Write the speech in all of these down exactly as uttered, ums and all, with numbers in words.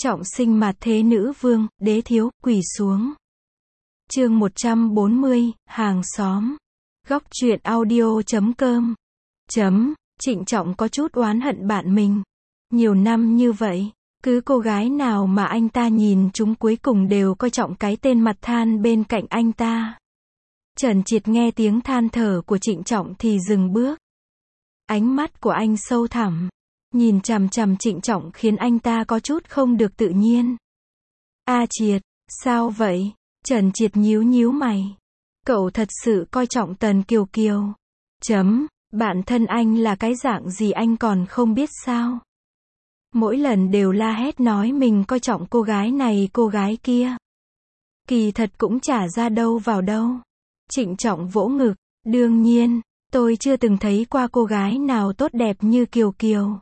Trọng sinh mặt thế nữ vương, đế thiếu, quỳ xuống. Chương một trăm bốn mươi, hàng xóm. Góc truyện audio chấm com. Chấm, Trịnh Trọng có chút oán hận bạn mình. Nhiều năm như vậy, cứ cô gái nào mà anh ta nhìn chúng cuối cùng đều coi trọng cái tên mặt than bên cạnh anh ta. Trần Triệt nghe tiếng than thở của Trịnh Trọng thì dừng bước. Ánh mắt của anh sâu thẳm, nhìn chằm chằm Trịnh Trọng khiến anh ta có chút không được tự nhiên. A Triệt, sao vậy? Trần Triệt nhíu nhíu mày. Cậu thật sự coi trọng Tần Kiều Kiều. Chấm, bạn thân anh là cái dạng gì anh còn không biết sao? Mỗi lần đều la hét nói mình coi trọng cô gái này cô gái kia. Kỳ thật cũng chả ra đâu vào đâu. Trịnh Trọng vỗ ngực, đương nhiên, tôi chưa từng thấy qua cô gái nào tốt đẹp như Kiều Kiều.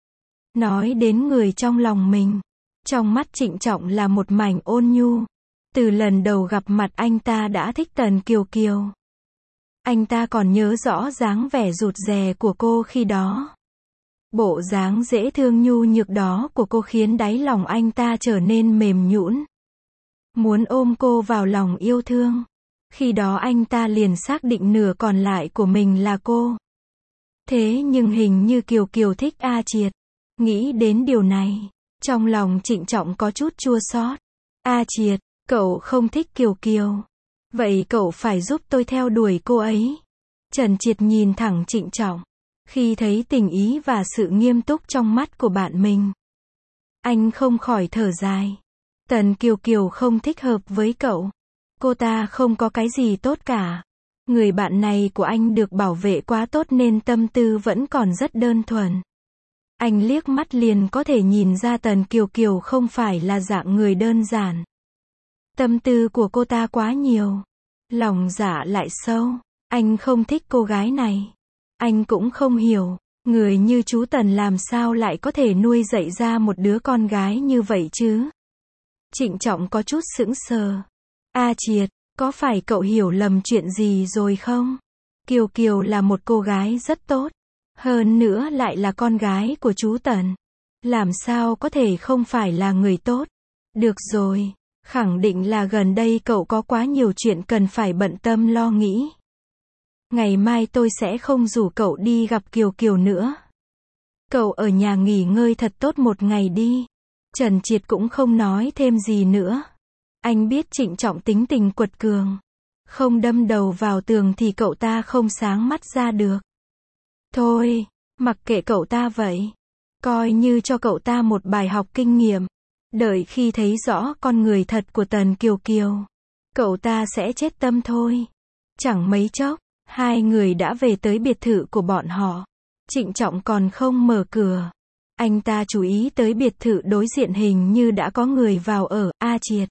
Nói đến người trong lòng mình, trong mắt Trịnh Trọng là một mảnh ôn nhu. Từ lần đầu gặp mặt anh ta đã thích Tần Kiều Kiều. Anh ta còn nhớ rõ dáng vẻ rụt rè của cô khi đó. Bộ dáng dễ thương nhu nhược đó của cô khiến đáy lòng anh ta trở nên mềm nhũn. Muốn ôm cô vào lòng yêu thương. Khi đó anh ta liền xác định nửa còn lại của mình là cô. Thế nhưng hình như Kiều Kiều thích A Triệt. Nghĩ đến điều này, trong lòng Trịnh Trọng có chút chua xót. A Triệt, cậu không thích Kiều Kiều. Vậy cậu phải giúp tôi theo đuổi cô ấy. Trần Triệt nhìn thẳng Trịnh Trọng. Khi thấy tình ý và sự nghiêm túc trong mắt của bạn mình, anh không khỏi thở dài. Tần Kiều Kiều không thích hợp với cậu. Cô ta không có cái gì tốt cả. Người bạn này của anh được bảo vệ quá tốt nên tâm tư vẫn còn rất đơn thuần. Anh liếc mắt liền có thể nhìn ra Tần Kiều Kiều không phải là dạng người đơn giản. Tâm tư của cô ta quá nhiều. Lòng dạ lại sâu. Anh không thích cô gái này. Anh cũng không hiểu, người như chú Tần làm sao lại có thể nuôi dạy ra một đứa con gái như vậy chứ? Trịnh Trọng có chút sững sờ. A Triệt, có phải cậu hiểu lầm chuyện gì rồi không? Kiều Kiều là một cô gái rất tốt. Hơn nữa lại là con gái của chú Tần. Làm sao có thể không phải là người tốt? Được rồi, khẳng định là gần đây cậu có quá nhiều chuyện cần phải bận tâm lo nghĩ. Ngày mai tôi sẽ không rủ cậu đi gặp Kiều Kiều nữa. Cậu ở nhà nghỉ ngơi thật tốt một ngày đi. Trần Triệt cũng không nói thêm gì nữa. Anh biết Trịnh Trọng tính tình quật cường. Không đâm đầu vào tường thì cậu ta không sáng mắt ra được. Thôi, mặc kệ cậu ta vậy. Coi như cho cậu ta một bài học kinh nghiệm. Đợi khi thấy rõ con người thật của Tần Kiều Kiều, cậu ta sẽ chết tâm thôi. Chẳng mấy chốc, hai người đã về tới biệt thự của bọn họ. Trịnh Trọng còn không mở cửa. Anh ta chú ý tới biệt thự đối diện hình như đã có người vào ở. A Triệt,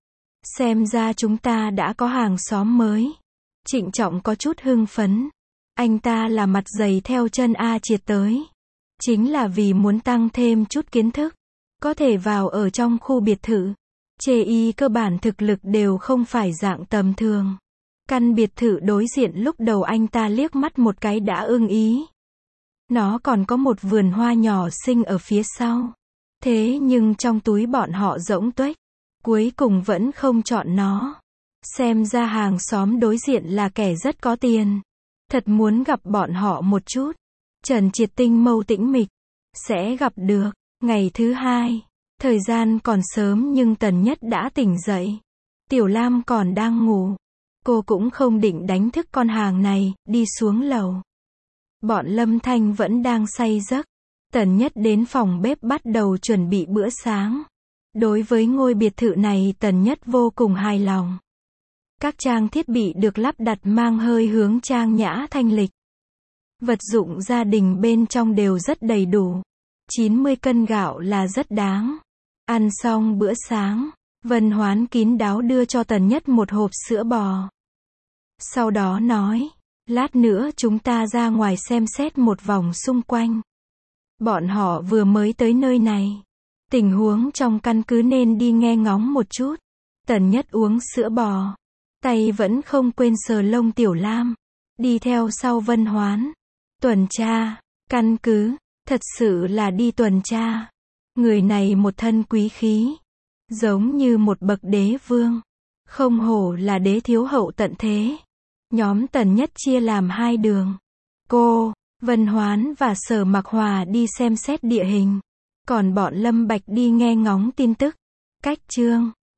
xem ra chúng ta đã có hàng xóm mới. Trịnh Trọng có chút hưng phấn. Anh ta là mặt dày theo chân A Triệt tới. Chính là vì muốn tăng thêm chút kiến thức. Có thể vào ở trong khu biệt thự. Chê y cơ bản thực lực đều không phải dạng tầm thường. Căn biệt thự đối diện lúc đầu anh ta liếc mắt một cái đã ưng ý. Nó còn có một vườn hoa nhỏ xinh ở phía sau. Thế nhưng trong túi bọn họ rỗng tuếch. Cuối cùng vẫn không chọn nó. Xem ra hàng xóm đối diện là kẻ rất có tiền. Thật muốn gặp bọn họ một chút. Trần Triệt tinh mâu tĩnh mịch. Sẽ gặp được. Ngày thứ hai. Thời gian còn sớm nhưng Tần Nhất đã tỉnh dậy. Tiểu Lam còn đang ngủ. Cô cũng không định đánh thức con hàng này, đi xuống lầu. Bọn Lâm Thanh vẫn đang say giấc. Tần Nhất đến phòng bếp bắt đầu chuẩn bị bữa sáng. Đối với ngôi biệt thự này Tần Nhất vô cùng hài lòng. Các trang thiết bị được lắp đặt mang hơi hướng trang nhã thanh lịch. Vật dụng gia đình bên trong đều rất đầy đủ. chín mươi cân gạo là rất đáng. Ăn xong bữa sáng, Vân Hoán kín đáo đưa cho Tần Nhất một hộp sữa bò. Sau đó nói, lát nữa chúng ta ra ngoài xem xét một vòng xung quanh. Bọn họ vừa mới tới nơi này. Tình huống trong căn cứ nên đi nghe ngóng một chút. Tần Nhất uống sữa bò. Tay vẫn không quên sờ lông Tiểu Lam. Đi theo sau Vân Hoán. Tuần tra, căn cứ, thật sự là đi tuần tra. Người này một thân quý khí, giống như một bậc đế vương. Không hổ là đế thiếu hậu tận thế. Nhóm Tần Nhất chia làm hai đường. Cô, Vân Hoán và Sở Mặc Hòa đi xem xét địa hình. Còn bọn Lâm Bạch đi nghe ngóng tin tức. Cách chương